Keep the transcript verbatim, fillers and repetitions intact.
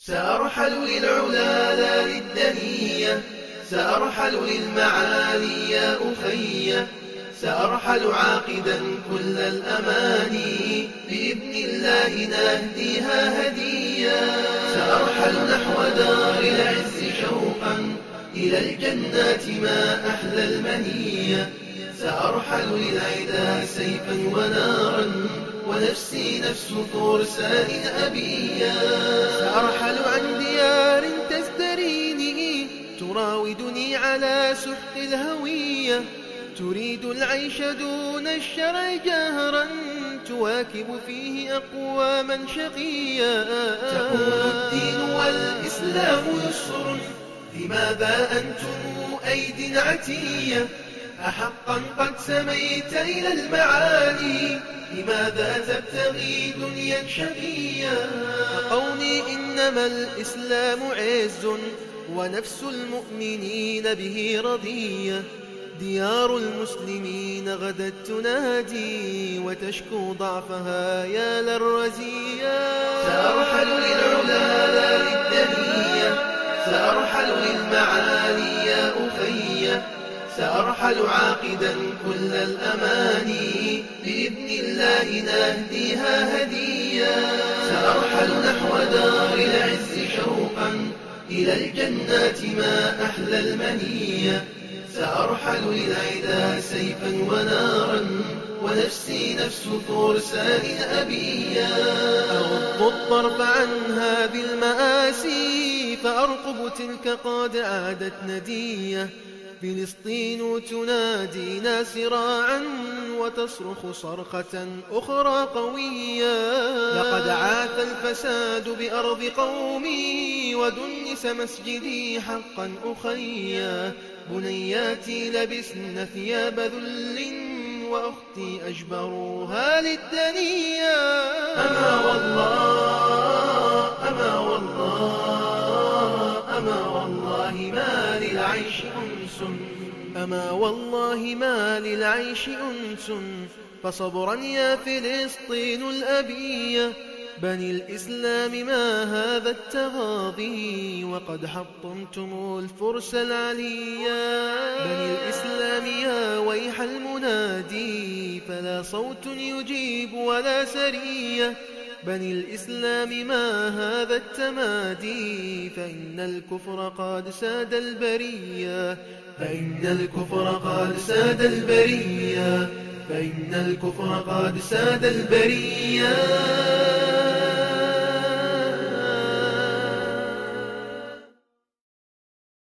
سأرحل للعلا لا للدنية، سأرحل للمعالي يا أخي، سأرحل عاقدا كل الأماني، بإذن الله نهديها هديا. سأرحل نحو دار العز شوقا إلى الجنات ما أحلى المنية، سأرحل للعدا سيفا ونارا ونفسي نفس فرسان أبيا. سأرحل عن ديار تزدريني تراودني على سحق الهوية، تريد العيش دون الشرع جهرا تواكب فيه أقواما شقيا. تقول الدين والإسلام يسر، لماذا أنتم أيد عتية؟ أحقا قد سميت إلى المعالي، لماذا تبتغي دنيا شقيا؟ قولي إنما الإسلام عز ونفس المؤمنين به رضية، ديار المسلمين غدت تنادي وتشكو ضعفها يا للرزية. سأرحل للعلا لا للدنية، سأرحل للمعالي يا أخي، سأرحل عاقدا كل الأماني، بإذن الله نهديها هديا. سأرحل نحو دار العز شوقا إلى الجنات ما أحلى المنية، سأرحل للعدا سيفا ونارا ونفسي نفس فرسان أبيا. أغض الطرف عن هذه المآسي فأرقب تلك قد عادت ندية، فلسطين تنادينا سراعا وتصرخ صرخة أخرى قوية. لقد عاث الفساد بأرض قومي ودنس مسجدي حقا أخيا، بنياتي لبسن ثياب ذل وأختي أجبروها للدنيا. أما والله أما والله أما والله ما للعيش أنس، أما والله ما للعيش أنس، فصبرا يا فلسطين الأبية. بني الإسلام ما هذا التغاضي وقد حطمتم الفرس العليا. بني الإسلام يا ويح المنادي فلا صوت يجيب ولا سرية. بني الإسلام ما هذا التمادي، فإن الكفر قد ساد البرية، فإن الكفر قد ساد البرية، فإن الكفر قد ساد البرية.